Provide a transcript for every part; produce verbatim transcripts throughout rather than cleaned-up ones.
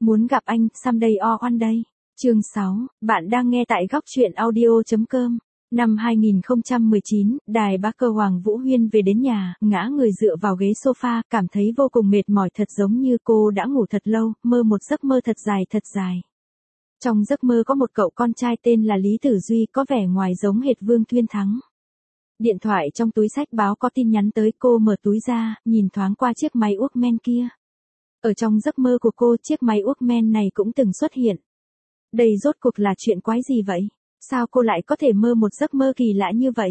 Muốn gặp anh, someday or one day. Chương sáu, bạn đang nghe tại góc truyện audio.com. Năm hai nghìn không trăm mười chín, đài bá cơ Hoàng Vũ Huyên về đến nhà, ngã người dựa vào ghế sofa, cảm thấy vô cùng mệt mỏi, thật giống như cô đã ngủ thật lâu, mơ một giấc mơ thật dài thật dài. Trong giấc mơ có một cậu con trai tên là Lý Tử Duy, có vẻ ngoài giống hệt Vương Thuyên Thắng. Điện thoại trong túi xách báo có tin nhắn tới, cô mở túi ra, nhìn thoáng qua chiếc máy Walkman kia. Ở trong giấc mơ của cô, chiếc máy Walkman này cũng từng xuất hiện. Đây rốt cuộc là chuyện quái gì vậy? Sao cô lại có thể mơ một giấc mơ kỳ lạ như vậy?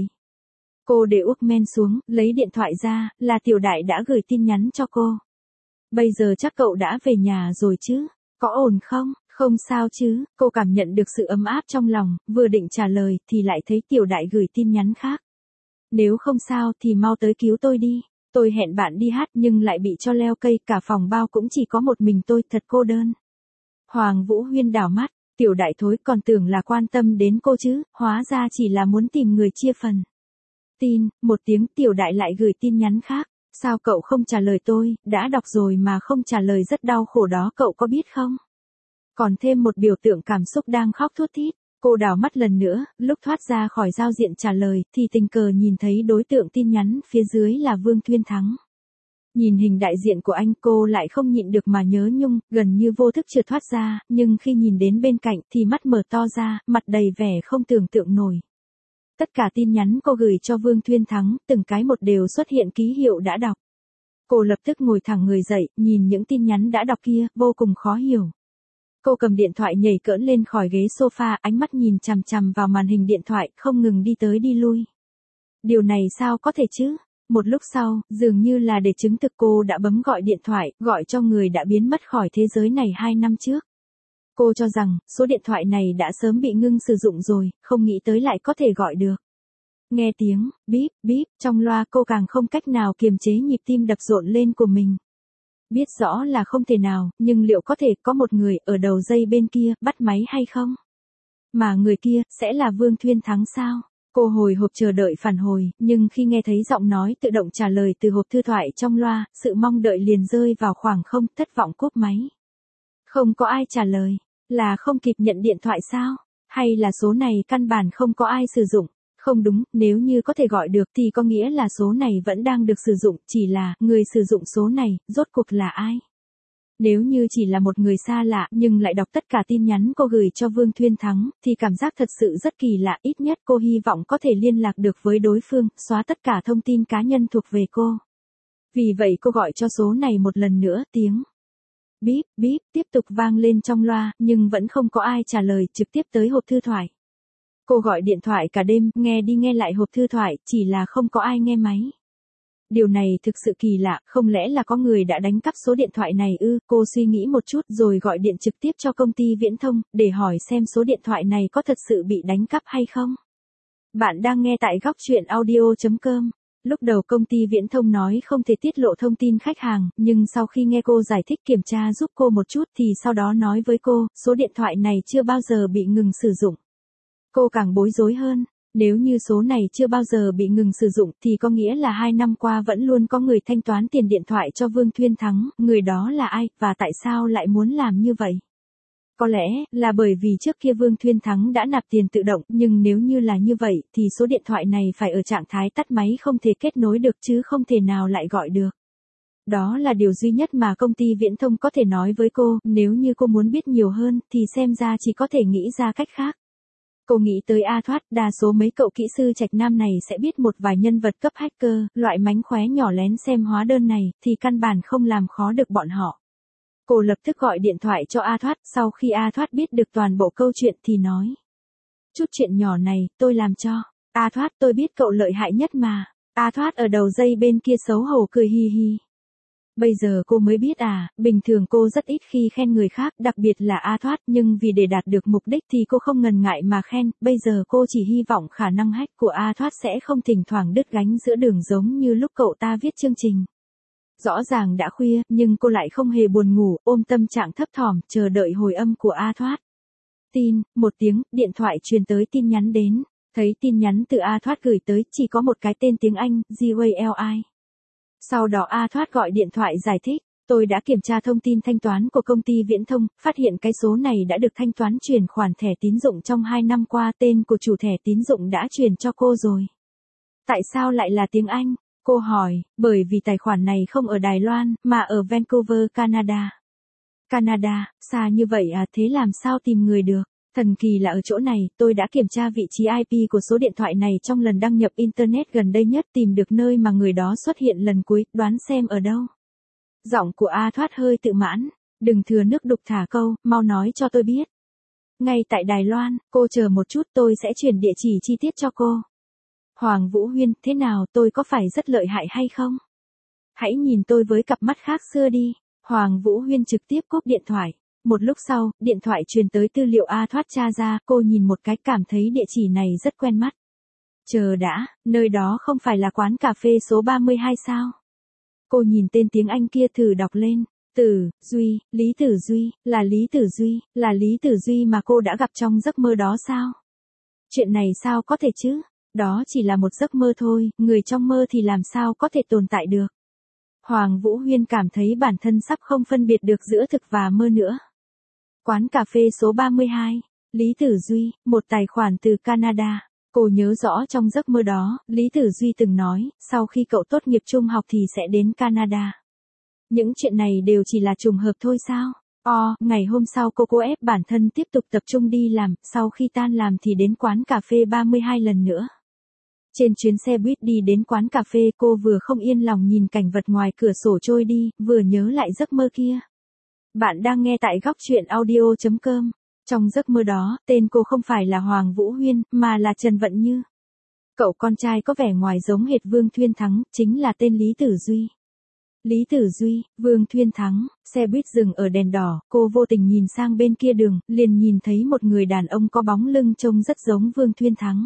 Cô để Walkman xuống, lấy điện thoại ra, là Tiểu Đại đã gửi tin nhắn cho cô. Bây giờ chắc cậu đã về nhà rồi chứ? Có ổn không? Không sao chứ? Cô cảm nhận được sự ấm áp trong lòng, vừa định trả lời thì lại thấy Tiểu Đại gửi tin nhắn khác. Nếu không sao thì mau tới cứu tôi đi. Tôi hẹn bạn đi hát nhưng lại bị cho leo cây, cả phòng bao cũng chỉ có một mình tôi, thật cô đơn. Hoàng Vũ Huyên đảo mắt, Tiểu Đại thối, còn tưởng là quan tâm đến cô chứ, hóa ra chỉ là muốn tìm người chia phần. Tin, một tiếng, Tiểu Đại lại gửi tin nhắn khác. Sao cậu không trả lời tôi, đã đọc rồi mà không trả lời rất đau khổ đó, cậu có biết không? Còn thêm một biểu tượng cảm xúc đang khóc thút thít. Cô đảo mắt lần nữa, lúc thoát ra khỏi giao diện trả lời, thì tình cờ nhìn thấy đối tượng tin nhắn phía dưới là Vương Thuyên Thắng. Nhìn hình đại diện của anh, cô lại không nhịn được mà nhớ nhung, gần như vô thức trượt thoát ra, nhưng khi nhìn đến bên cạnh thì mắt mở to ra, mặt đầy vẻ không tưởng tượng nổi. Tất cả tin nhắn cô gửi cho Vương Thuyên Thắng, từng cái một đều xuất hiện ký hiệu đã đọc. Cô lập tức ngồi thẳng người dậy, nhìn những tin nhắn đã đọc kia, vô cùng khó hiểu. Cô cầm điện thoại nhảy cỡn lên khỏi ghế sofa, ánh mắt nhìn chằm chằm vào màn hình điện thoại, không ngừng đi tới đi lui. Điều này sao có thể chứ? Một lúc sau, dường như là để chứng thực, cô đã bấm gọi điện thoại, gọi cho người đã biến mất khỏi thế giới này hai năm trước. Cô cho rằng, số điện thoại này đã sớm bị ngưng sử dụng rồi, không nghĩ tới lại có thể gọi được. Nghe tiếng, bíp, bíp, trong loa, cô càng không cách nào kiềm chế nhịp tim đập rộn lên của mình. Biết rõ là không thể nào, nhưng liệu có thể có một người ở đầu dây bên kia, bắt máy hay không? Mà người kia, sẽ là Vương Thuyên Thắng sao? Cô hồi hộp chờ đợi phản hồi, nhưng khi nghe thấy giọng nói tự động trả lời từ hộp thư thoại trong loa, sự mong đợi liền rơi vào khoảng không, thất vọng cúp máy. Không có ai trả lời, là không kịp nhận điện thoại sao? Hay là số này căn bản không có ai sử dụng? Không đúng, nếu như có thể gọi được thì có nghĩa là số này vẫn đang được sử dụng, chỉ là, người sử dụng số này, rốt cuộc là ai? Nếu như chỉ là một người xa lạ, nhưng lại đọc tất cả tin nhắn cô gửi cho Vương Thuyên Thắng, thì cảm giác thật sự rất kỳ lạ, ít nhất cô hy vọng có thể liên lạc được với đối phương, xóa tất cả thông tin cá nhân thuộc về cô. Vì vậy cô gọi cho số này một lần nữa, tiếng bíp, bíp, tiếp tục vang lên trong loa, nhưng vẫn không có ai trả lời, trực tiếp tới hộp thư thoại. Cô gọi điện thoại cả đêm, nghe đi nghe lại hộp thư thoại, chỉ là không có ai nghe máy. Điều này thực sự kỳ lạ, không lẽ là có người đã đánh cắp số điện thoại này ư? Cô suy nghĩ một chút rồi gọi điện trực tiếp cho công ty viễn thông, để hỏi xem số điện thoại này có thật sự bị đánh cắp hay không. Bạn đang nghe tại góc truyện audio.com. Lúc đầu công ty viễn thông nói không thể tiết lộ thông tin khách hàng, nhưng sau khi nghe cô giải thích kiểm tra giúp cô một chút thì sau đó nói với cô, số điện thoại này chưa bao giờ bị ngừng sử dụng. Cô càng bối rối hơn, nếu như số này chưa bao giờ bị ngừng sử dụng thì có nghĩa là hai năm qua vẫn luôn có người thanh toán tiền điện thoại cho Vương Thuyên Thắng, người đó là ai, và tại sao lại muốn làm như vậy? Có lẽ là bởi vì trước kia Vương Thuyên Thắng đã nạp tiền tự động, nhưng nếu như là như vậy thì số điện thoại này phải ở trạng thái tắt máy, không thể kết nối được chứ không thể nào lại gọi được. Đó là điều duy nhất mà công ty viễn thông có thể nói với cô, nếu như cô muốn biết nhiều hơn thì xem ra chỉ có thể nghĩ ra cách khác. Cô nghĩ tới A Thoát, đa số mấy cậu kỹ sư Trạch Nam này sẽ biết một vài nhân vật cấp hacker, loại mánh khóe nhỏ lén xem hóa đơn này, thì căn bản không làm khó được bọn họ. Cô lập tức gọi điện thoại cho A Thoát, sau khi A Thoát biết được toàn bộ câu chuyện thì nói. Chút chuyện nhỏ này, tôi làm cho. A Thoát, tôi biết cậu lợi hại nhất mà. A Thoát ở đầu dây bên kia xấu hổ cười hi hi. Bây giờ cô mới biết à, bình thường cô rất ít khi khen người khác, đặc biệt là A Thoát, nhưng vì để đạt được mục đích thì cô không ngần ngại mà khen, bây giờ cô chỉ hy vọng khả năng hack của A Thoát sẽ không thỉnh thoảng đứt gánh giữa đường giống như lúc cậu ta viết chương trình. Rõ ràng đã khuya, nhưng cô lại không hề buồn ngủ, ôm tâm trạng thấp thỏm, chờ đợi hồi âm của A Thoát. Tin, một tiếng, điện thoại truyền tới tin nhắn đến, thấy tin nhắn từ A Thoát gửi tới, chỉ có một cái tên tiếng Anh, G W L I. Sau đó A Thoát gọi điện thoại giải thích, Tôi đã kiểm tra thông tin thanh toán của công ty viễn thông, phát hiện cái số này đã được thanh toán chuyển khoản thẻ tín dụng trong hai năm qua, tên của chủ thẻ tín dụng đã chuyển cho cô rồi. Tại sao lại là tiếng Anh? Cô hỏi, bởi vì tài khoản này không ở Đài Loan, mà ở Vancouver, Canada. Canada, xa như vậy à, thế làm sao tìm người được? Thần kỳ là ở chỗ này, tôi đã kiểm tra vị trí i pê của số điện thoại này trong lần đăng nhập Internet gần đây nhất, tìm được nơi mà người đó xuất hiện lần cuối, đoán xem ở đâu. Giọng của A Thoát hơi tự mãn, đừng thừa nước đục thả câu, mau nói cho tôi biết. Ngay tại Đài Loan, cô chờ một chút, tôi sẽ chuyển địa chỉ chi tiết cho cô. Hoàng Vũ Huyên, thế nào, tôi có phải rất lợi hại hay không? Hãy nhìn tôi với cặp mắt khác xưa đi. Hoàng Vũ Huyên trực tiếp cúp điện thoại. Một lúc sau, điện thoại truyền tới tư liệu A Thoát tra ra, cô nhìn một cái cảm thấy địa chỉ này rất quen mắt. Chờ đã, nơi đó không phải là quán cà phê số ba mươi hai sao? Cô nhìn tên tiếng Anh kia thử đọc lên. Tử, Duy, Lý Tử Duy, là Lý Tử Duy, là Lý Tử Duy mà cô đã gặp trong giấc mơ đó sao? Chuyện này sao có thể chứ? Đó chỉ là một giấc mơ thôi, người trong mơ thì làm sao có thể tồn tại được. Hoàng Vũ Huyên cảm thấy bản thân sắp không phân biệt được giữa thực và mơ nữa. Quán cà phê số ba mươi hai, Lý Tử Duy, một tài khoản từ Canada. Cô nhớ rõ trong giấc mơ đó, Lý Tử Duy từng nói, sau khi cậu tốt nghiệp trung học thì sẽ đến Canada. Những chuyện này đều chỉ là trùng hợp thôi sao? O, ngày hôm sau cô cố ép bản thân tiếp tục tập trung đi làm, sau khi tan làm thì đến quán cà phê ba mươi hai lần nữa. Trên chuyến xe buýt đi đến quán cà phê, cô vừa không yên lòng nhìn cảnh vật ngoài cửa sổ trôi đi, vừa nhớ lại giấc mơ kia. Bạn đang nghe tại góc truyện audio chấm com. Trong giấc mơ đó, tên cô không phải là Hoàng Vũ Huyên, mà là Trần Vận Như. Cậu con trai có vẻ ngoài giống hệt Vương Thuyên Thắng, chính là tên Lý Tử Duy. Lý Tử Duy, Vương Thuyên Thắng, xe buýt dừng ở đèn đỏ, cô vô tình nhìn sang bên kia đường, liền nhìn thấy một người đàn ông có bóng lưng trông rất giống Vương Thuyên Thắng.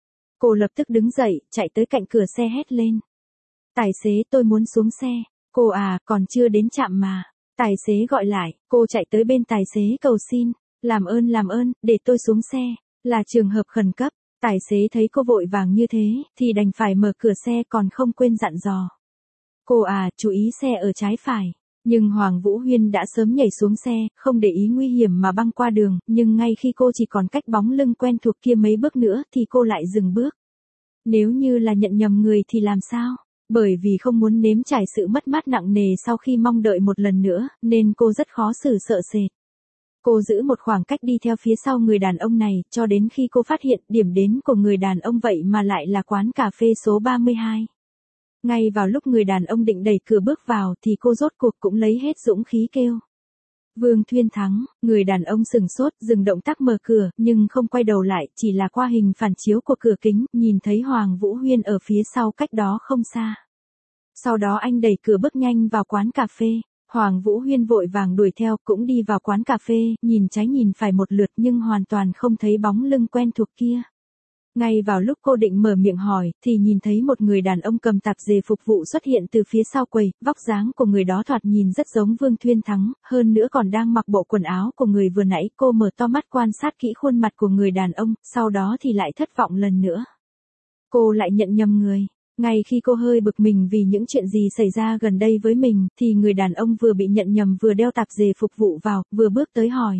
Cô lập tức đứng dậy, chạy tới cạnh cửa xe hét lên. Tài xế, tôi muốn xuống xe. Cô à, còn chưa đến trạm mà. Tài xế gọi lại, cô chạy tới bên tài xế cầu xin. Làm ơn làm ơn, để tôi xuống xe. Là trường hợp khẩn cấp. Tài xế thấy cô vội vàng như thế, thì đành phải mở cửa xe còn không quên dặn dò. Cô à, chú ý xe ở trái phải. Nhưng Hoàng Vũ Huyên đã sớm nhảy xuống xe, không để ý nguy hiểm mà băng qua đường, nhưng ngay khi cô chỉ còn cách bóng lưng quen thuộc kia mấy bước nữa thì cô lại dừng bước. Nếu như là nhận nhầm người thì làm sao? Bởi vì không muốn nếm trải sự mất mát nặng nề sau khi mong đợi một lần nữa, nên cô rất khó xử sợ sệt. Cô giữ một khoảng cách đi theo phía sau người đàn ông này, cho đến khi cô phát hiện điểm đến của người đàn ông vậy mà lại là quán cà phê số ba mươi hai. Ngay vào lúc người đàn ông định đẩy cửa bước vào thì cô rốt cuộc cũng lấy hết dũng khí kêu. Vương Thuyên Thắng, người đàn ông sừng sốt, dừng động tác mở cửa, nhưng không quay đầu lại, chỉ là qua hình phản chiếu của cửa kính, nhìn thấy Hoàng Vũ Huyên ở phía sau cách đó không xa. Sau đó anh đẩy cửa bước nhanh vào quán cà phê. Hoàng Vũ Huyên vội vàng đuổi theo, cũng đi vào quán cà phê, nhìn trái nhìn phải một lượt nhưng hoàn toàn không thấy bóng lưng quen thuộc kia. Ngay vào lúc cô định mở miệng hỏi, thì nhìn thấy một người đàn ông cầm tạp dề phục vụ xuất hiện từ phía sau quầy, vóc dáng của người đó thoạt nhìn rất giống Vương Thuyên Thắng, hơn nữa còn đang mặc bộ quần áo của người vừa nãy. Cô mở to mắt quan sát kỹ khuôn mặt của người đàn ông, sau đó thì lại thất vọng lần nữa. Cô lại nhận nhầm người. Ngay khi cô hơi bực mình vì những chuyện gì xảy ra gần đây với mình, thì người đàn ông vừa bị nhận nhầm vừa đeo tạp dề phục vụ vào, vừa bước tới hỏi.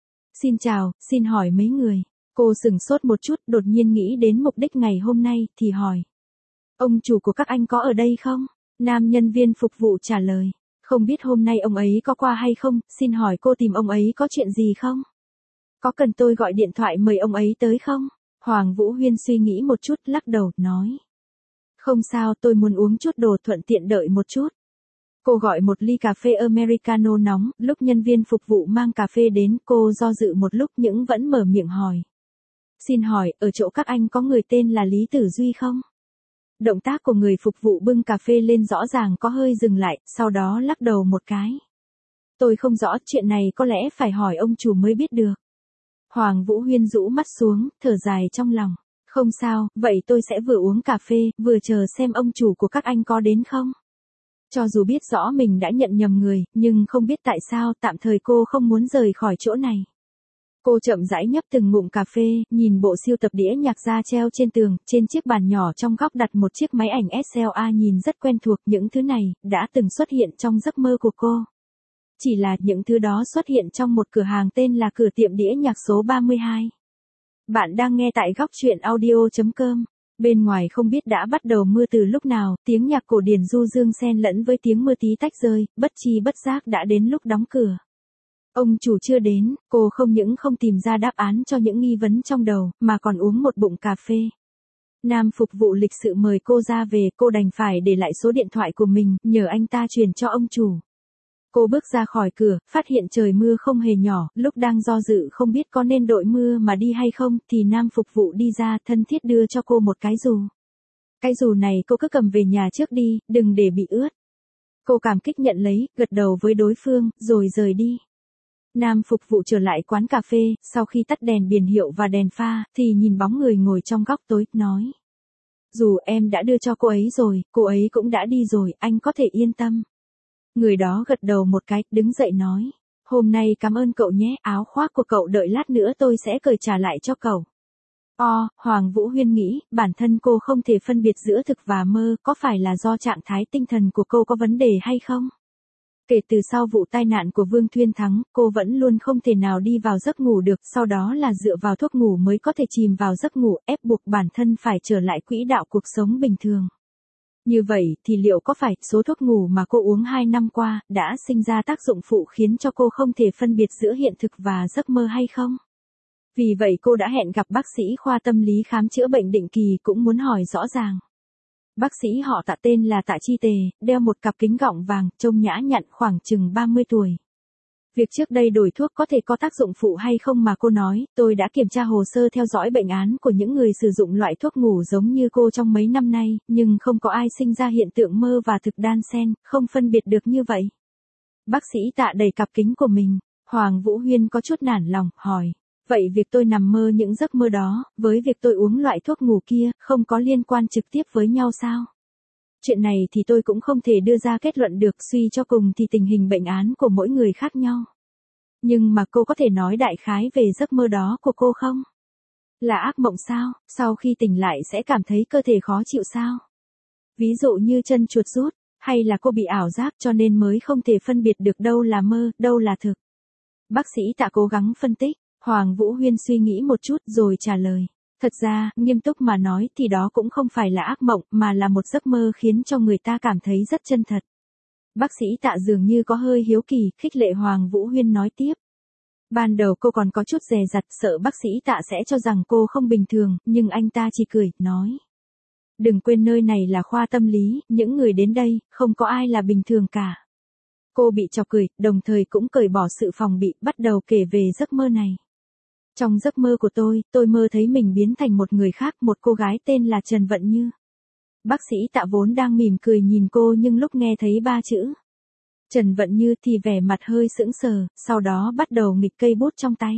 Xin chào, xin hỏi mấy người. Cô sửng sốt một chút, đột nhiên nghĩ đến mục đích ngày hôm nay, thì hỏi. Ông chủ của các anh có ở đây không? Nam nhân viên phục vụ trả lời. Không biết hôm nay ông ấy có qua hay không, xin hỏi cô tìm ông ấy có chuyện gì không? Có cần tôi gọi điện thoại mời ông ấy tới không? Hoàng Vũ Huyên suy nghĩ một chút, lắc đầu, nói. Không sao, tôi muốn uống chút đồ, thuận tiện đợi một chút. Cô gọi một ly cà phê Americano nóng, lúc nhân viên phục vụ mang cà phê đến, cô do dự một lúc nhưng vẫn mở miệng hỏi. Xin hỏi, ở chỗ các anh có người tên là Lý Tử Duy không? Động tác của người phục vụ bưng cà phê lên rõ ràng có hơi dừng lại, sau đó lắc đầu một cái. Tôi không rõ, chuyện này có lẽ phải hỏi ông chủ mới biết được. Hoàng Vũ Huyên rũ mắt xuống, thở dài trong lòng. Không sao, vậy tôi sẽ vừa uống cà phê, vừa chờ xem ông chủ của các anh có đến không. Cho dù biết rõ mình đã nhận nhầm người, nhưng không biết tại sao, tạm thời cô không muốn rời khỏi chỗ này. Cô chậm rãi nhấp từng ngụm cà phê, nhìn bộ sưu tập đĩa nhạc ra treo trên tường, trên chiếc bàn nhỏ trong góc đặt một chiếc máy ảnh ét lờ a nhìn rất quen thuộc, những thứ này đã từng xuất hiện trong giấc mơ của cô. Chỉ là những thứ đó xuất hiện trong một cửa hàng tên là cửa tiệm đĩa nhạc số ba mươi hai. Bạn đang nghe tại góc chuyện audio chấm com. Bên ngoài không biết đã bắt đầu mưa từ lúc nào, tiếng nhạc cổ điển du dương xen lẫn với tiếng mưa tí tách rơi, bất chi bất giác đã đến lúc đóng cửa. Ông chủ chưa đến, cô không những không tìm ra đáp án cho những nghi vấn trong đầu, mà còn uống một bụng cà phê. Nam phục vụ lịch sự mời cô ra về, cô đành phải để lại số điện thoại của mình, nhờ anh ta truyền cho ông chủ. Cô bước ra khỏi cửa, phát hiện trời mưa không hề nhỏ, lúc đang do dự không biết có nên đội mưa mà đi hay không, thì nam phục vụ đi ra thân thiết đưa cho cô một cái dù. Cái dù này cô cứ cầm về nhà trước đi, đừng để bị ướt. Cô cảm kích nhận lấy, gật đầu với đối phương, rồi rời đi. Nam phục vụ trở lại quán cà phê, sau khi tắt đèn biển hiệu và đèn pha, thì nhìn bóng người ngồi trong góc tối, nói. Dù em đã đưa cho cô ấy rồi, cô ấy cũng đã đi rồi, anh có thể yên tâm. Người đó gật đầu một cái, đứng dậy nói. Hôm nay cảm ơn cậu nhé, áo khoác của cậu đợi lát nữa tôi sẽ cởi trả lại cho cậu. O, Hoàng Vũ Huyên nghĩ, bản thân cô không thể phân biệt giữa thực và mơ, có phải là do trạng thái tinh thần của cô có vấn đề hay không? Kể từ sau vụ tai nạn của Vương Thuyên Thắng, cô vẫn luôn không thể nào đi vào giấc ngủ được, sau đó là dựa vào thuốc ngủ mới có thể chìm vào giấc ngủ, ép buộc bản thân phải trở lại quỹ đạo cuộc sống bình thường. Như vậy thì liệu có phải số thuốc ngủ mà cô uống hai năm qua đã sinh ra tác dụng phụ khiến cho cô không thể phân biệt giữa hiện thực và giấc mơ hay không? Vì vậy cô đã hẹn gặp bác sĩ khoa tâm lý khám chữa bệnh định kỳ, cũng muốn hỏi rõ ràng. Bác sĩ họ Tạ tên là Tạ Chi Tề, đeo một cặp kính gọng vàng, trông nhã nhặn, khoảng chừng ba mươi tuổi. Việc trước đây đổi thuốc có thể có tác dụng phụ hay không mà cô nói, tôi đã kiểm tra hồ sơ theo dõi bệnh án của những người sử dụng loại thuốc ngủ giống như cô trong mấy năm nay, nhưng không có ai sinh ra hiện tượng mơ và thực đan xen, không phân biệt được như vậy. Bác sĩ Tạ đẩy cặp kính của mình, Hoàng Vũ Huyên có chút nản lòng, hỏi. Vậy việc tôi nằm mơ những giấc mơ đó, với việc tôi uống loại thuốc ngủ kia, không có liên quan trực tiếp với nhau sao? Chuyện này thì tôi cũng không thể đưa ra kết luận được, suy cho cùng thì tình hình bệnh án của mỗi người khác nhau. Nhưng mà cô có thể nói đại khái về giấc mơ đó của cô không? Là ác mộng sao? Sau khi tỉnh lại sẽ cảm thấy cơ thể khó chịu sao? Ví dụ như chân chuột rút, hay là cô bị ảo giác cho nên mới không thể phân biệt được đâu là mơ, đâu là thực? Bác sĩ Tạ cố gắng phân tích. Hoàng Vũ Huyên suy nghĩ một chút rồi trả lời. Thật ra, nghiêm túc mà nói thì đó cũng không phải là ác mộng, mà là một giấc mơ khiến cho người ta cảm thấy rất chân thật. Bác sĩ Tạ dường như có hơi hiếu kỳ, khích lệ Hoàng Vũ Huyên nói tiếp. Ban đầu cô còn có chút dè dặt, sợ bác sĩ Tạ sẽ cho rằng cô không bình thường, nhưng anh ta chỉ cười, nói. Đừng quên nơi này là khoa tâm lý, những người đến đây, không có ai là bình thường cả. Cô bị chọc cười, đồng thời cũng cởi bỏ sự phòng bị, bắt đầu kể về giấc mơ này. Trong giấc mơ của tôi, tôi mơ thấy mình biến thành một người khác, một cô gái tên là Trần Vận Như. Bác sĩ Tạ vốn đang mỉm cười nhìn cô nhưng lúc nghe thấy ba chữ Trần Vận Như thì vẻ mặt hơi sững sờ, sau đó bắt đầu nghịch cây bút trong tay.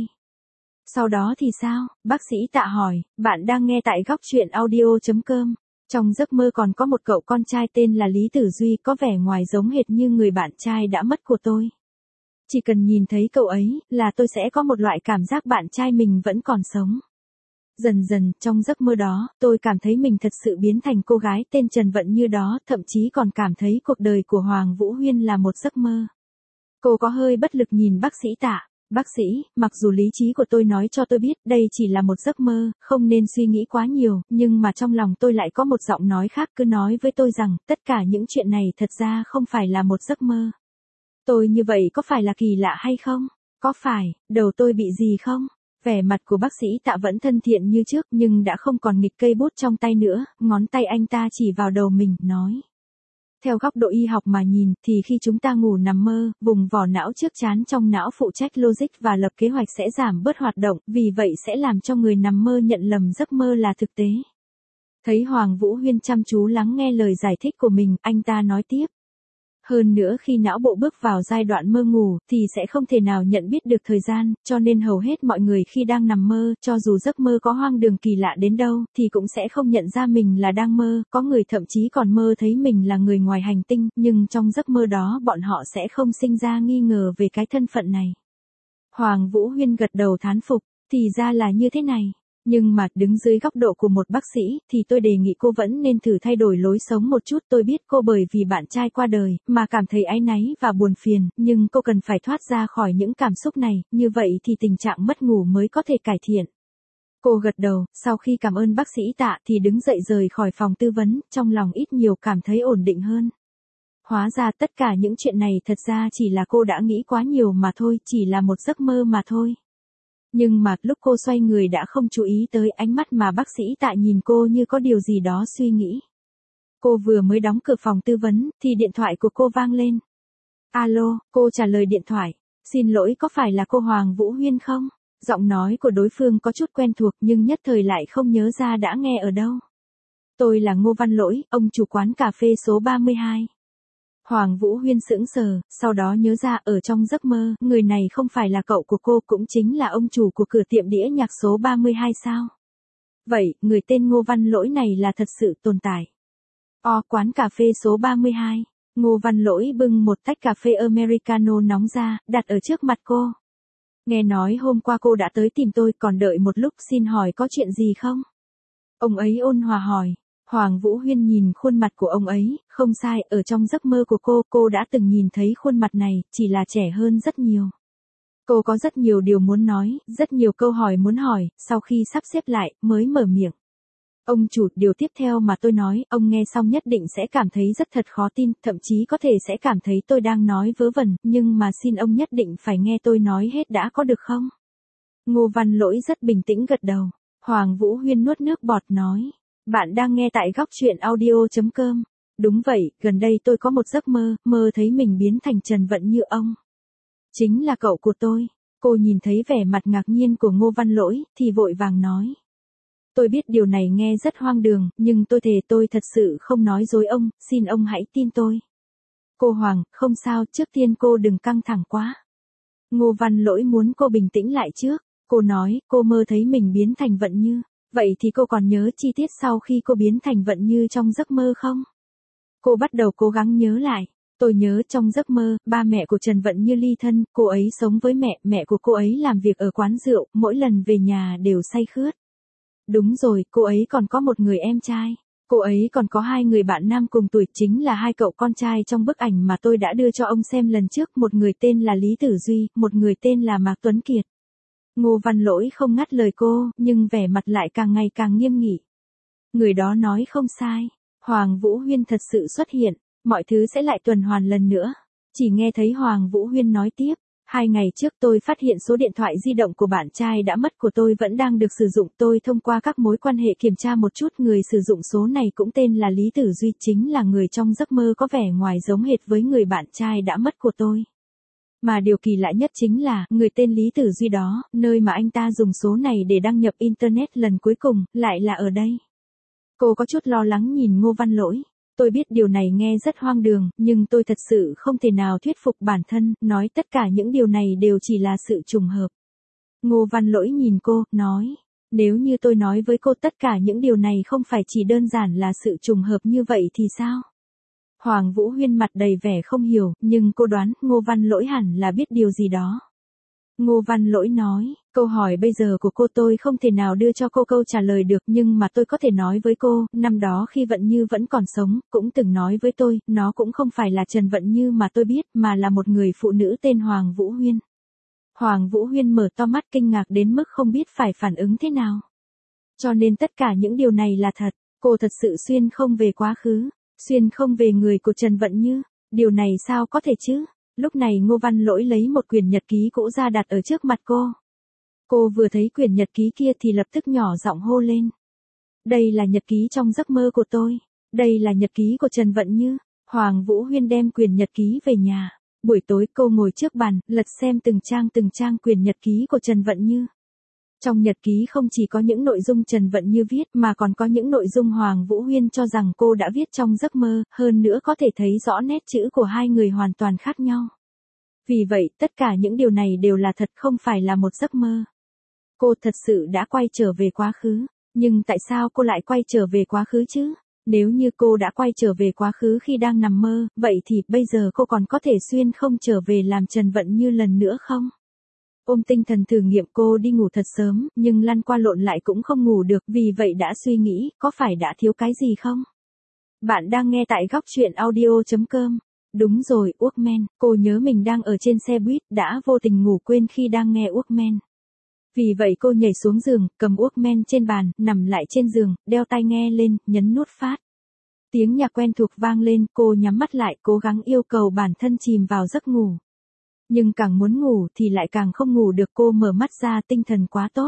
Sau đó thì sao? Bác sĩ Tạ hỏi, bạn đang nghe tại góc chuyện audio chấm com. Trong giấc mơ còn có một cậu con trai tên là Lý Tử Duy, có vẻ ngoài giống hệt như người bạn trai đã mất của tôi. Chỉ cần nhìn thấy cậu ấy, là tôi sẽ có một loại cảm giác bạn trai mình vẫn còn sống. Dần dần, trong giấc mơ đó, tôi cảm thấy mình thật sự biến thành cô gái tên Trần Vận Như đó, thậm chí còn cảm thấy cuộc đời của Hoàng Vũ Huyên là một giấc mơ. Cô có hơi bất lực nhìn bác sĩ Tạ. Bác sĩ, mặc dù lý trí của tôi nói cho tôi biết đây chỉ là một giấc mơ, không nên suy nghĩ quá nhiều, nhưng mà trong lòng tôi lại có một giọng nói khác cứ nói với tôi rằng, tất cả những chuyện này thật ra không phải là một giấc mơ. Tôi như vậy có phải là kỳ lạ hay không? Có phải, đầu tôi bị gì không? Vẻ mặt của bác sĩ Tạ vẫn thân thiện như trước nhưng đã không còn nghịch cây bút trong tay nữa, ngón tay anh ta chỉ vào đầu mình, nói. Theo góc độ y học mà nhìn, thì khi chúng ta ngủ nằm mơ, vùng vỏ não trước trán trong não phụ trách logic và lập kế hoạch sẽ giảm bớt hoạt động, vì vậy sẽ làm cho người nằm mơ nhận lầm giấc mơ là thực tế. Thấy Hoàng Vũ Huyên chăm chú lắng nghe lời giải thích của mình, anh ta nói tiếp. Hơn nữa khi não bộ bước vào giai đoạn mơ ngủ, thì sẽ không thể nào nhận biết được thời gian, cho nên hầu hết mọi người khi đang nằm mơ, cho dù giấc mơ có hoang đường kỳ lạ đến đâu, thì cũng sẽ không nhận ra mình là đang mơ, có người thậm chí còn mơ thấy mình là người ngoài hành tinh, nhưng trong giấc mơ đó bọn họ sẽ không sinh ra nghi ngờ về cái thân phận này. Hoàng Vũ Huyên gật đầu thán phục, thì ra là như thế này. Nhưng mà đứng dưới góc độ của một bác sĩ thì tôi đề nghị cô vẫn nên thử thay đổi lối sống một chút. Tôi biết cô bởi vì bạn trai qua đời mà cảm thấy áy náy và buồn phiền, nhưng cô cần phải thoát ra khỏi những cảm xúc này, như vậy thì tình trạng mất ngủ mới có thể cải thiện. Cô gật đầu, sau khi cảm ơn bác sĩ Tạ thì đứng dậy rời khỏi phòng tư vấn, trong lòng ít nhiều cảm thấy ổn định hơn. Hóa ra tất cả những chuyện này thật ra chỉ là cô đã nghĩ quá nhiều mà thôi, chỉ là một giấc mơ mà thôi. Nhưng mà lúc cô xoay người đã không chú ý tới ánh mắt mà bác sĩ Tạ nhìn cô như có điều gì đó suy nghĩ. Cô vừa mới đóng cửa phòng tư vấn thì điện thoại của cô vang lên. Alo, cô trả lời điện thoại. Xin lỗi, có phải là cô Hoàng Vũ Huyên không? Giọng nói của đối phương có chút quen thuộc nhưng nhất thời lại không nhớ ra đã nghe ở đâu. Tôi là Ngô Văn Lỗi, ông chủ quán cà phê số ba mươi hai. Hoàng Vũ Huyên sững sờ, sau đó nhớ ra ở trong giấc mơ, người này không phải là cậu của cô, cũng chính là ông chủ của cửa tiệm đĩa nhạc số ba mươi hai sao. Vậy, người tên Ngô Văn Lỗi này là thật sự tồn tại. O quán cà phê số ba mươi hai. Ngô Văn Lỗi bưng một tách cà phê Americano nóng ra, đặt ở trước mặt cô. Nghe nói hôm qua cô đã tới tìm tôi, còn đợi một lúc, xin hỏi có chuyện gì không? Ông ấy ôn hòa hỏi. Hoàng Vũ Huyên nhìn khuôn mặt của ông ấy, không sai, ở trong giấc mơ của cô, cô đã từng nhìn thấy khuôn mặt này, chỉ là trẻ hơn rất nhiều. Cô có rất nhiều điều muốn nói, rất nhiều câu hỏi muốn hỏi, sau khi sắp xếp lại, mới mở miệng. Ông chủ, điều tiếp theo mà tôi nói, ông nghe xong nhất định sẽ cảm thấy rất thật khó tin, thậm chí có thể sẽ cảm thấy tôi đang nói vớ vẩn, nhưng mà xin ông nhất định phải nghe tôi nói hết đã, có được không? Ngô Văn Lỗi rất bình tĩnh gật đầu. Hoàng Vũ Huyên nuốt nước bọt nói. Bạn đang nghe tại góc truyện audio.com. Đúng vậy, gần đây tôi có một giấc mơ, mơ thấy mình biến thành Trần Vận Như ông. Chính là cậu của tôi. Cô nhìn thấy vẻ mặt ngạc nhiên của Ngô Văn Lỗi, thì vội vàng nói. Tôi biết điều này nghe rất hoang đường, nhưng tôi thề tôi thật sự không nói dối ông, xin ông hãy tin tôi. Cô Hoàng, không sao, trước tiên cô đừng căng thẳng quá. Ngô Văn Lỗi muốn cô bình tĩnh lại trước. Cô nói, cô mơ thấy mình biến thành Vận Như. Vậy thì cô còn nhớ chi tiết sau khi cô biến thành Vận Như trong giấc mơ không? Cô bắt đầu cố gắng nhớ lại. Tôi nhớ trong giấc mơ, ba mẹ của Trần Vận Như ly thân, cô ấy sống với mẹ, mẹ của cô ấy làm việc ở quán rượu, mỗi lần về nhà đều say khướt. Đúng rồi, cô ấy còn có một người em trai. Cô ấy còn có hai người bạn nam cùng tuổi, chính là hai cậu con trai trong bức ảnh mà tôi đã đưa cho ông xem lần trước, một người tên là Lý Tử Duy, một người tên là Mạc Tuấn Kiệt. Ngô Văn Lỗi không ngắt lời cô, nhưng vẻ mặt lại càng ngày càng nghiêm nghị. Người đó nói không sai, Hoàng Vũ Huyên thật sự xuất hiện, mọi thứ sẽ lại tuần hoàn lần nữa. Chỉ nghe thấy Hoàng Vũ Huyên nói tiếp, hai ngày trước tôi phát hiện số điện thoại di động của bạn trai đã mất của tôi vẫn đang được sử dụng. Tôi thông qua các mối quan hệ kiểm tra một chút, người sử dụng số này cũng tên là Lý Tử Duy, chính là người trong giấc mơ có vẻ ngoài giống hệt với người bạn trai đã mất của tôi. Mà điều kỳ lạ nhất chính là, người tên Lý Tử Duy đó, nơi mà anh ta dùng số này để đăng nhập Internet lần cuối cùng, lại là ở đây. Cô có chút lo lắng nhìn Ngô Văn Lỗi. Tôi biết điều này nghe rất hoang đường, nhưng tôi thật sự không thể nào thuyết phục bản thân, nói tất cả những điều này đều chỉ là sự trùng hợp. Ngô Văn Lỗi nhìn cô, nói, nếu như tôi nói với cô tất cả những điều này không phải chỉ đơn giản là sự trùng hợp như vậy thì sao? Hoàng Vũ Huyên mặt đầy vẻ không hiểu, nhưng cô đoán Ngô Văn Lỗi hẳn là biết điều gì đó. Ngô Văn Lỗi nói, câu hỏi bây giờ của cô tôi không thể nào đưa cho cô câu trả lời được, nhưng mà tôi có thể nói với cô, năm đó khi Vận Như vẫn còn sống, cũng từng nói với tôi, nó cũng không phải là Trần Vận Như mà tôi biết, mà là một người phụ nữ tên Hoàng Vũ Huyên. Hoàng Vũ Huyên mở to mắt kinh ngạc đến mức không biết phải phản ứng thế nào. Cho nên tất cả những điều này là thật, cô thật sự xuyên không về quá khứ, xuyên không về người của Trần Vận Như, điều này sao có thể chứ? Lúc này Ngô Văn Lỗi lấy một quyển nhật ký cũ ra đặt ở trước mặt cô. Cô vừa thấy quyển nhật ký kia thì lập tức nhỏ giọng hô lên. Đây là nhật ký trong giấc mơ của tôi. Đây là nhật ký của Trần Vận Như. Hoàng Vũ Huyên đem quyển nhật ký về nhà. Buổi tối cô ngồi trước bàn, lật xem từng trang từng trang quyển nhật ký của Trần Vận Như. Trong nhật ký không chỉ có những nội dung Trần Vận Như viết mà còn có những nội dung Hoàng Vũ Huyên cho rằng cô đã viết trong giấc mơ, hơn nữa có thể thấy rõ nét chữ của hai người hoàn toàn khác nhau. Vì vậy, tất cả những điều này đều là thật, không phải là một giấc mơ. Cô thật sự đã quay trở về quá khứ, nhưng tại sao cô lại quay trở về quá khứ chứ? Nếu như cô đã quay trở về quá khứ khi đang nằm mơ, vậy thì bây giờ cô còn có thể xuyên không trở về làm Trần Vận Như lần nữa không? ôm tinh thần thử nghiệm cô đi ngủ thật sớm, nhưng lăn qua lộn lại cũng không ngủ được, vì vậy đã suy nghĩ, có phải đã thiếu cái gì không? Bạn đang nghe tại góc chuyện audio chấm com. Đúng rồi, Walkman, cô nhớ mình đang ở trên xe buýt, đã vô tình ngủ quên khi đang nghe Walkman. Vì vậy cô nhảy xuống giường, cầm Walkman trên bàn, nằm lại trên giường, đeo tai nghe lên, nhấn nút phát. Tiếng nhạc quen thuộc vang lên, cô nhắm mắt lại, cố gắng yêu cầu bản thân chìm vào giấc ngủ. Nhưng càng muốn ngủ thì lại càng không ngủ được, cô mở mắt ra, tinh thần quá tốt.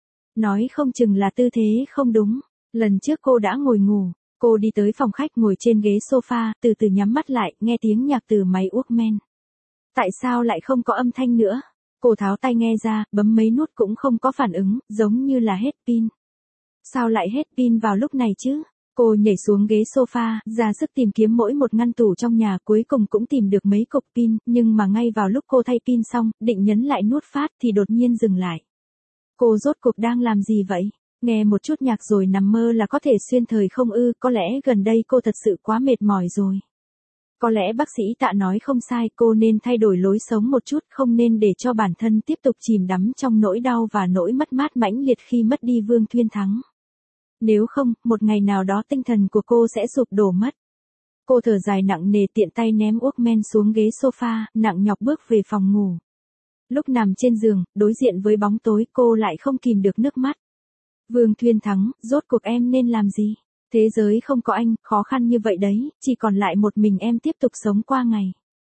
Nói không chừng là tư thế không đúng. Lần trước cô đã ngồi ngủ, cô đi tới phòng khách ngồi trên ghế sofa, từ từ nhắm mắt lại, nghe tiếng nhạc từ máy Walkman. Tại sao lại không có âm thanh nữa? Cô tháo tai nghe ra, bấm mấy nút cũng không có phản ứng, giống như là hết pin. Sao lại hết pin vào lúc này chứ? Cô nhảy xuống ghế sofa, ra sức tìm kiếm mỗi một ngăn tủ trong nhà, cuối cùng cũng tìm được mấy cục pin, nhưng mà ngay vào lúc cô thay pin xong, định nhấn lại nút phát thì đột nhiên dừng lại. Cô rốt cuộc đang làm gì vậy? Nghe một chút nhạc rồi nằm mơ là có thể xuyên thời không ư? Có lẽ gần đây cô thật sự quá mệt mỏi rồi. Có lẽ bác sĩ Tạ nói không sai, cô nên thay đổi lối sống một chút, không nên để cho bản thân tiếp tục chìm đắm trong nỗi đau và nỗi mất mát mãnh liệt khi mất đi Vương Thuyên Thắng. Nếu không, một ngày nào đó tinh thần của cô sẽ sụp đổ mất. Cô thở dài nặng nề, tiện tay ném Walkman xuống ghế sofa, nặng nhọc bước về phòng ngủ. Lúc nằm trên giường, đối diện với bóng tối, cô lại không kìm được nước mắt. Vương Thuyên Thắng, rốt cuộc em nên làm gì? Thế giới không có anh, khó khăn như vậy đấy, chỉ còn lại một mình em tiếp tục sống qua ngày.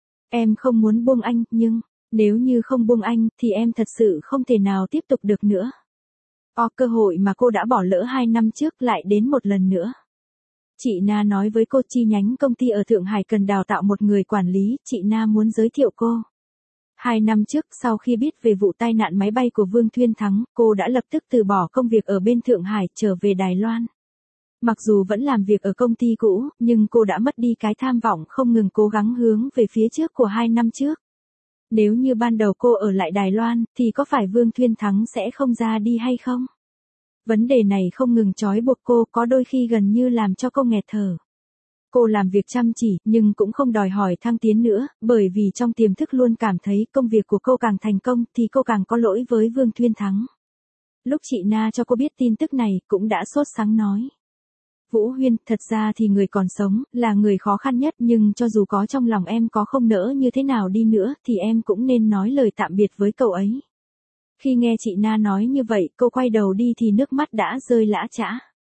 Em không muốn buông anh, nhưng, nếu như không buông anh, thì em thật sự không thể nào tiếp tục được nữa. O, cơ hội mà cô đã bỏ lỡ hai năm trước lại đến một lần nữa. Chị Na nói với cô chi nhánh công ty ở Thượng Hải cần đào tạo một người quản lý, chị Na muốn giới thiệu cô. Hai năm trước, sau khi biết về vụ tai nạn máy bay của Vương Thuyên Thắng, cô đã lập tức từ bỏ công việc ở bên Thượng Hải, trở về Đài Loan. Mặc dù vẫn làm việc ở công ty cũ, nhưng cô đã mất đi cái tham vọng không ngừng cố gắng hướng về phía trước của hai năm trước. Nếu như ban đầu cô ở lại Đài Loan, thì có phải Vương Thuyên Thắng sẽ không ra đi hay không? Vấn đề này không ngừng trói buộc cô, có đôi khi gần như làm cho cô nghẹt thở. Cô làm việc chăm chỉ, nhưng cũng không đòi hỏi thăng tiến nữa, bởi vì trong tiềm thức luôn cảm thấy công việc của cô càng thành công, thì cô càng có lỗi với Vương Thuyên Thắng. Lúc chị Na cho cô biết tin tức này, cũng đã sốt sắng nói. Vũ Huyên, thật ra thì người còn sống, là người khó khăn nhất, nhưng cho dù có trong lòng em có không nỡ như thế nào đi nữa, thì em cũng nên nói lời tạm biệt với cậu ấy. Khi nghe chị Na nói như vậy, cô quay đầu đi thì nước mắt đã rơi lã chã.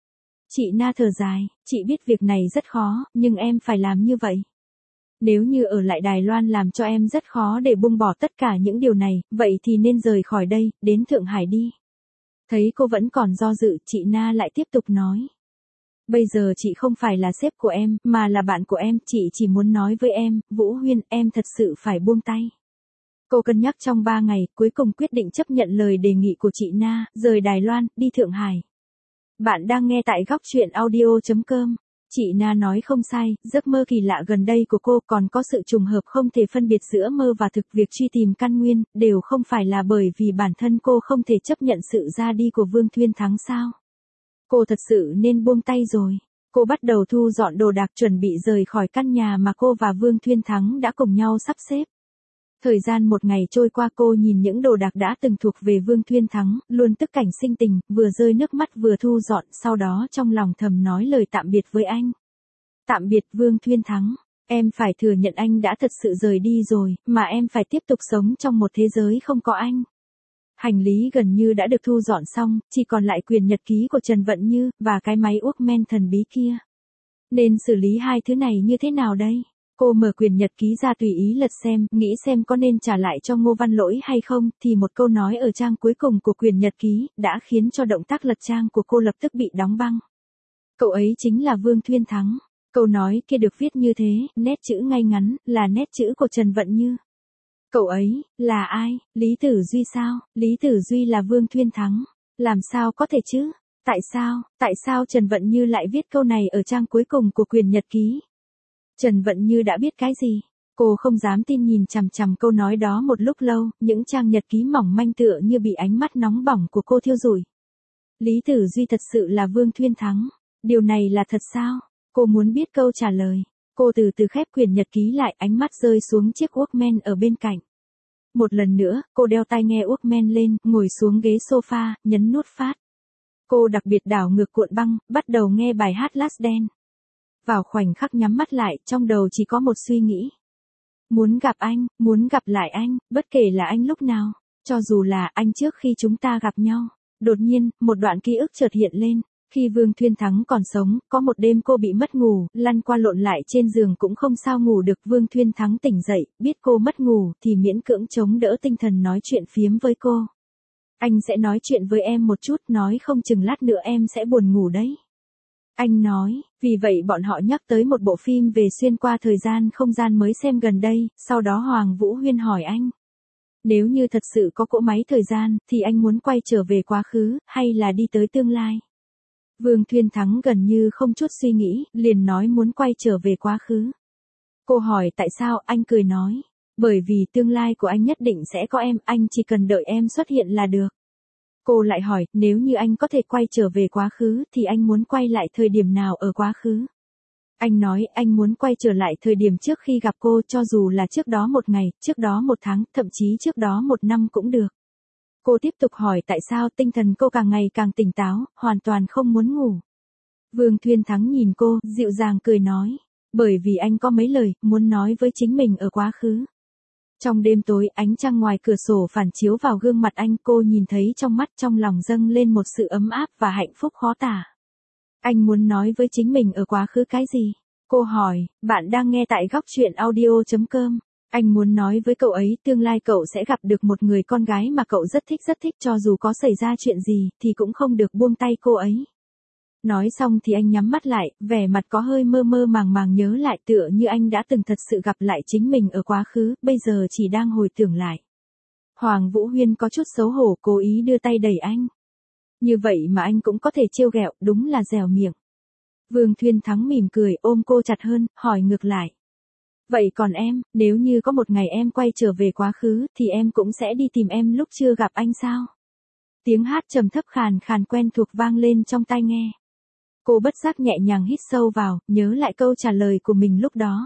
Chị Na thở dài, chị biết việc này rất khó, nhưng em phải làm như vậy. Nếu như ở lại Đài Loan làm cho em rất khó để buông bỏ tất cả những điều này, vậy thì nên rời khỏi đây, đến Thượng Hải đi. Thấy cô vẫn còn do dự, chị Na lại tiếp tục nói. Bây giờ chị không phải là sếp của em, mà là bạn của em, chị chỉ muốn nói với em, Vũ Huyên, em thật sự phải buông tay. Cô cân nhắc trong ba ngày, cuối cùng quyết định chấp nhận lời đề nghị của chị Na, rời Đài Loan, đi Thượng Hải. Bạn đang nghe tại góc chuyện audio chấm com. Chị Na nói không sai, giấc mơ kỳ lạ gần đây của cô còn có sự trùng hợp không thể phân biệt giữa mơ và thực. Việc truy tìm căn nguyên, đều không phải là bởi vì bản thân cô không thể chấp nhận sự ra đi của Vương Thuyên Thắng sao. Cô thật sự nên buông tay rồi. Cô bắt đầu thu dọn đồ đạc, chuẩn bị rời khỏi căn nhà mà cô và Vương Thuyên Thắng đã cùng nhau sắp xếp. Thời gian một ngày trôi qua, cô nhìn những đồ đạc đã từng thuộc về Vương Thuyên Thắng, luôn tức cảnh sinh tình, vừa rơi nước mắt vừa thu dọn, sau đó trong lòng thầm nói lời tạm biệt với anh. Tạm biệt Vương Thuyên Thắng, em phải thừa nhận anh đã thật sự rời đi rồi, mà em phải tiếp tục sống trong một thế giới không có anh. Hành lý gần như đã được thu dọn xong, chỉ còn lại quyển nhật ký của Trần Vận Như, và cái máy Walkman thần bí kia. Nên xử lý hai thứ này như thế nào đây? Cô mở quyển nhật ký ra tùy ý lật xem, nghĩ xem có nên trả lại cho Ngô Văn Lỗi hay không, thì một câu nói ở trang cuối cùng của quyển nhật ký, đã khiến cho động tác lật trang của cô lập tức bị đóng băng. Cậu ấy chính là Vương Thuyên Thắng. Câu nói kia được viết như thế, nét chữ ngay ngắn, là nét chữ của Trần Vận Như. Cậu ấy, là ai? Lý Tử Duy sao? Lý Tử Duy là Vương Thuyên Thắng. Làm sao có thể chứ? Tại sao, tại sao Trần Vận Như lại viết câu này ở trang cuối cùng của quyển nhật ký? Trần Vận Như đã biết cái gì? Cô không dám tin, nhìn chằm chằm câu nói đó một lúc lâu, những trang nhật ký mỏng manh tựa như bị ánh mắt nóng bỏng của cô thiêu rụi. Lý Tử Duy thật sự là Vương Thuyên Thắng. Điều này là thật sao? Cô muốn biết câu trả lời. Cô từ từ khép quyển nhật ký lại, ánh mắt rơi xuống chiếc Walkman ở bên cạnh. Một lần nữa, cô đeo tai nghe Walkman lên, ngồi xuống ghế sofa, nhấn nút phát. Cô đặc biệt đảo ngược cuộn băng, bắt đầu nghe bài hát Last Dance. Vào khoảnh khắc nhắm mắt lại, trong đầu chỉ có một suy nghĩ. Muốn gặp anh, muốn gặp lại anh, bất kể là anh lúc nào, cho dù là anh trước khi chúng ta gặp nhau. Đột nhiên, một đoạn ký ức chợt hiện lên. Khi Vương Thuyên Thắng còn sống, có một đêm cô bị mất ngủ, lăn qua lộn lại trên giường cũng không sao ngủ được. Vương Thuyên Thắng tỉnh dậy, biết cô mất ngủ thì miễn cưỡng chống đỡ tinh thần nói chuyện phiếm với cô. Anh sẽ nói chuyện với em một chút, nói không chừng lát nữa em sẽ buồn ngủ đấy. Anh nói, vì vậy bọn họ nhắc tới một bộ phim về xuyên qua thời gian không gian mới xem gần đây, sau đó Hoàng Vũ Huyên hỏi anh. Nếu như thật sự có cỗ máy thời gian, thì anh muốn quay trở về quá khứ, hay là đi tới tương lai? Vương Thuyên Thắng gần như không chút suy nghĩ, liền nói muốn quay trở về quá khứ. Cô hỏi tại sao, anh cười nói. Bởi vì tương lai của anh nhất định sẽ có em, anh chỉ cần đợi em xuất hiện là được. Cô lại hỏi, nếu như anh có thể quay trở về quá khứ, thì anh muốn quay lại thời điểm nào ở quá khứ? Anh nói, anh muốn quay trở lại thời điểm trước khi gặp cô, cho dù là trước đó một ngày, trước đó một tháng, thậm chí trước đó một năm cũng được. Cô tiếp tục hỏi tại sao, tinh thần cô càng ngày càng tỉnh táo, hoàn toàn không muốn ngủ. Vương Thuyên Thắng nhìn cô, dịu dàng cười nói. Bởi vì anh có mấy lời, muốn nói với chính mình ở quá khứ. Trong đêm tối, ánh trăng ngoài cửa sổ phản chiếu vào gương mặt anh, cô nhìn thấy trong mắt trong lòng dâng lên một sự ấm áp và hạnh phúc khó tả. Anh muốn nói với chính mình ở quá khứ cái gì? Cô hỏi, bạn đang nghe tại góc truyện audio chấm com. Anh muốn nói với cậu ấy tương lai cậu sẽ gặp được một người con gái mà cậu rất thích rất thích, cho dù có xảy ra chuyện gì thì cũng không được buông tay cô ấy. Nói xong thì anh nhắm mắt lại, vẻ mặt có hơi mơ mơ màng màng nhớ lại, tựa như anh đã từng thật sự gặp lại chính mình ở quá khứ, bây giờ chỉ đang hồi tưởng lại. Hoàng Vũ Huyên có chút xấu hổ, cố ý đưa tay đẩy anh. Như vậy mà anh cũng có thể trêu ghẹo, đúng là dẻo miệng. Vương Thuyên Thắng mỉm cười, ôm cô chặt hơn, hỏi ngược lại. Vậy còn em, nếu như có một ngày em quay trở về quá khứ, thì em cũng sẽ đi tìm em lúc chưa gặp anh sao? Tiếng hát trầm thấp khàn khàn quen thuộc vang lên trong tai nghe. Cô bất giác nhẹ nhàng hít sâu vào, nhớ lại câu trả lời của mình lúc đó.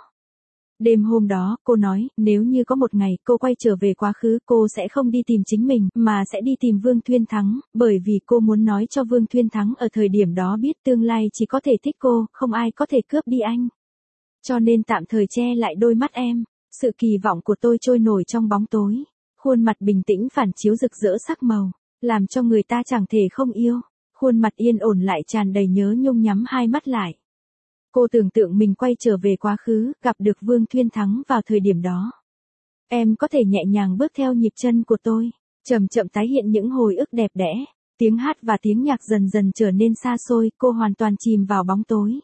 Đêm hôm đó, cô nói, nếu như có một ngày cô quay trở về quá khứ, cô sẽ không đi tìm chính mình, mà sẽ đi tìm Vương Thuyên Thắng, bởi vì cô muốn nói cho Vương Thuyên Thắng ở thời điểm đó biết tương lai chỉ có thể thích cô, không ai có thể cướp đi anh. Cho nên tạm thời che lại đôi mắt em, sự kỳ vọng của tôi trôi nổi trong bóng tối. Khuôn mặt bình tĩnh phản chiếu rực rỡ sắc màu, làm cho người ta chẳng thể không yêu. Khuôn mặt yên ổn lại tràn đầy nhớ nhung, nhắm hai mắt lại. Cô tưởng tượng mình quay trở về quá khứ, gặp được Vương Thuyên Thắng vào thời điểm đó. Em có thể nhẹ nhàng bước theo nhịp chân của tôi, chậm chậm tái hiện những hồi ức đẹp đẽ. Tiếng hát và tiếng nhạc dần dần trở nên xa xôi, cô hoàn toàn chìm vào bóng tối.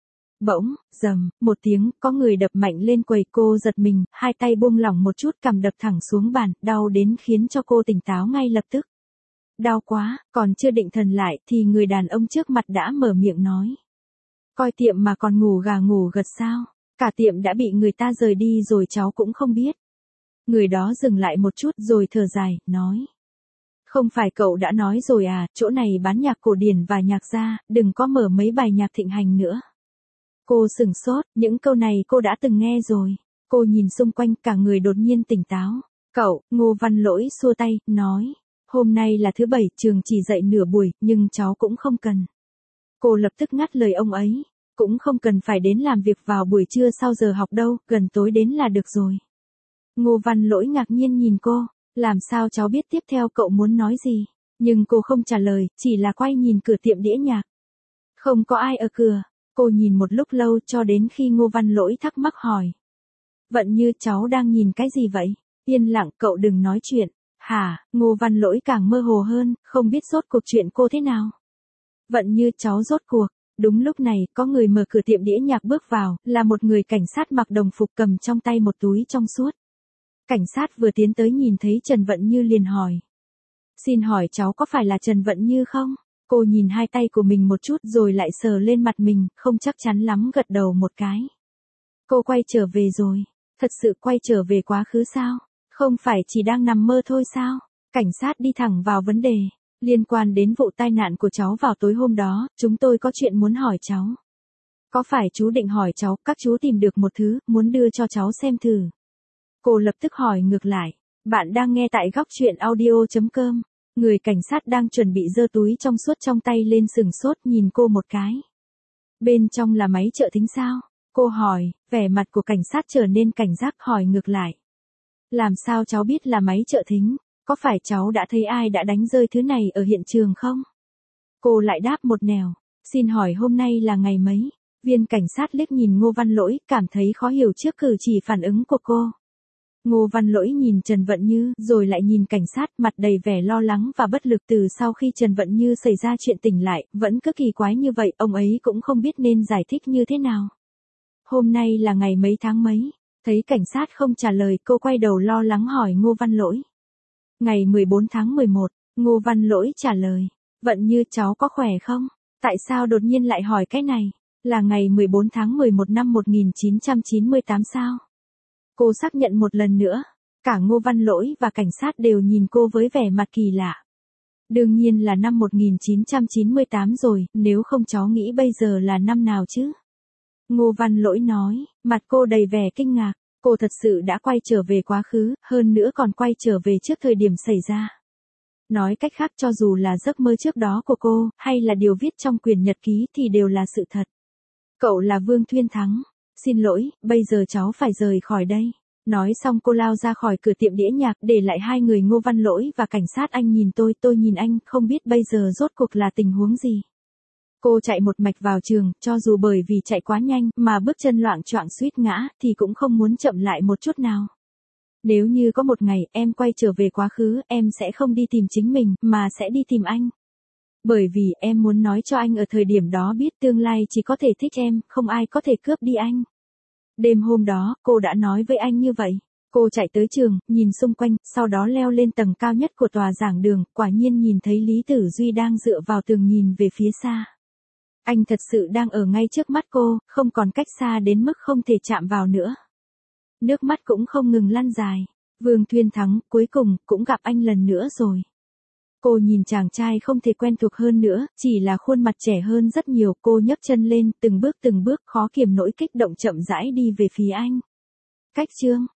Bỗng, rầm, một tiếng, có người đập mạnh lên quầy, cô giật mình, hai tay buông lỏng một chút, cằm đập thẳng xuống bàn, đau đến khiến cho cô tỉnh táo ngay lập tức. Đau quá, còn chưa định thần lại thì người đàn ông trước mặt đã mở miệng nói. Coi tiệm mà còn ngủ gà ngủ gật sao? Cả tiệm đã bị người ta rời đi rồi cháu cũng không biết. Người đó dừng lại một chút rồi thở dài, nói. Không phải cậu đã nói rồi à, chỗ này bán nhạc cổ điển và nhạc gia, đừng có mở mấy bài nhạc thịnh hành nữa. Cô sửng sốt, những câu này cô đã từng nghe rồi. Cô nhìn xung quanh, cả người đột nhiên tỉnh táo. Cậu, Ngô Văn Lỗi xua tay, nói. Hôm nay là thứ bảy, trường chỉ dạy nửa buổi, nhưng cháu cũng không cần. Cô lập tức ngắt lời ông ấy. Cũng không cần phải đến làm việc vào buổi trưa sau giờ học đâu, gần tối đến là được rồi. Ngô Văn Lỗi ngạc nhiên nhìn cô. Làm sao cháu biết tiếp theo cậu muốn nói gì? Nhưng cô không trả lời, chỉ là quay nhìn cửa tiệm đĩa nhạc. Không có ai ở cửa. Cô nhìn một lúc lâu cho đến khi Ngô Văn Lỗi thắc mắc hỏi. Vận Như, cháu đang nhìn cái gì vậy? Yên lặng, cậu đừng nói chuyện. Hả? Ngô Văn Lỗi càng mơ hồ hơn, không biết rốt cuộc chuyện cô thế nào. Vận Như, cháu rốt cuộc. Đúng lúc này, có người mở cửa tiệm đĩa nhạc bước vào, là một người cảnh sát mặc đồng phục cầm trong tay một túi trong suốt. Cảnh sát vừa tiến tới nhìn thấy Trần Vận Như liền hỏi. Xin hỏi cháu có phải là Trần Vận Như không? Cô nhìn hai tay của mình một chút rồi lại sờ lên mặt mình, không chắc chắn lắm gật đầu một cái. Cô quay trở về rồi. Thật sự quay trở về quá khứ sao? Không phải chỉ đang nằm mơ thôi sao? Cảnh sát đi thẳng vào vấn đề. Liên quan đến vụ tai nạn của cháu vào tối hôm đó, chúng tôi có chuyện muốn hỏi cháu. Có phải chú định hỏi cháu, các chú tìm được một thứ, muốn đưa cho cháu xem thử? Cô lập tức hỏi ngược lại. Bạn đang nghe tại góc chuyện audio chấm com. Người cảnh sát đang chuẩn bị giơ túi trong suốt trong tay lên sừng sốt nhìn cô một cái. Bên trong là máy trợ thính sao? Cô hỏi, vẻ mặt của cảnh sát trở nên cảnh giác hỏi ngược lại. Làm sao cháu biết là máy trợ thính? Có phải cháu đã thấy ai đã đánh rơi thứ này ở hiện trường không? Cô lại đáp một nẻo. Xin hỏi hôm nay là ngày mấy? Viên cảnh sát liếc nhìn Ngô Văn Lỗi, cảm thấy khó hiểu trước cử chỉ phản ứng của cô. Ngô Văn Lỗi nhìn Trần Vận Như, rồi lại nhìn cảnh sát, mặt đầy vẻ lo lắng và bất lực. Từ sau khi Trần Vận Như xảy ra chuyện tỉnh lại, vẫn cứ kỳ quái như vậy, ông ấy cũng không biết nên giải thích như thế nào. Hôm nay là ngày mấy tháng mấy? Thấy cảnh sát không trả lời, cô quay đầu lo lắng hỏi Ngô Văn Lỗi. Ngày mười bốn tháng mười một, Ngô Văn Lỗi trả lời. Vận Như, cháu có khỏe không? Tại sao đột nhiên lại hỏi cái này? Là ngày mười bốn tháng mười một năm một nghìn chín trăm chín mươi tám sao? Cô xác nhận một lần nữa. Cả Ngô Văn Lỗi và cảnh sát đều nhìn cô với vẻ mặt kỳ lạ. Đương nhiên là năm một nghìn chín trăm chín mươi tám rồi, nếu không cháu nghĩ bây giờ là năm nào chứ? Ngô Văn Lỗi nói, mặt cô đầy vẻ kinh ngạc. Cô thật sự đã quay trở về quá khứ, hơn nữa còn quay trở về trước thời điểm xảy ra. Nói cách khác, cho dù là giấc mơ trước đó của cô, hay là điều viết trong quyển nhật ký thì đều là sự thật. Cậu là Vương Thuyên Thắng. Xin lỗi, bây giờ cháu phải rời khỏi đây. Nói xong cô lao ra khỏi cửa tiệm đĩa nhạc, để lại hai người Ngô Văn Lỗi và cảnh sát. Anh nhìn tôi, tôi nhìn anh, không biết bây giờ rốt cuộc là tình huống gì. Cô chạy một mạch vào trường, cho dù bởi vì chạy quá nhanh mà bước chân loạng choạng suýt ngã, thì cũng không muốn chậm lại một chút nào. Nếu như có một ngày em quay trở về quá khứ, em sẽ không đi tìm chính mình, mà sẽ đi tìm anh. Bởi vì em muốn nói cho anh ở thời điểm đó biết tương lai chỉ có thể thích em, không ai có thể cướp đi anh. Đêm hôm đó, cô đã nói với anh như vậy. Cô chạy tới trường, nhìn xung quanh, sau đó leo lên tầng cao nhất của tòa giảng đường, quả nhiên nhìn thấy Lý Tử Duy đang dựa vào tường nhìn về phía xa. Anh thật sự đang ở ngay trước mắt cô, không còn cách xa đến mức không thể chạm vào nữa. Nước mắt cũng không ngừng lăn dài. Vương Thuyên Thắng, cuối cùng, cũng gặp anh lần nữa rồi. Cô nhìn chàng trai không thể quen thuộc hơn nữa, chỉ là khuôn mặt trẻ hơn rất nhiều. Cô nhấc chân lên, từng bước từng bước khó kiềm nỗi kích động chậm rãi đi về phía anh. Cách chương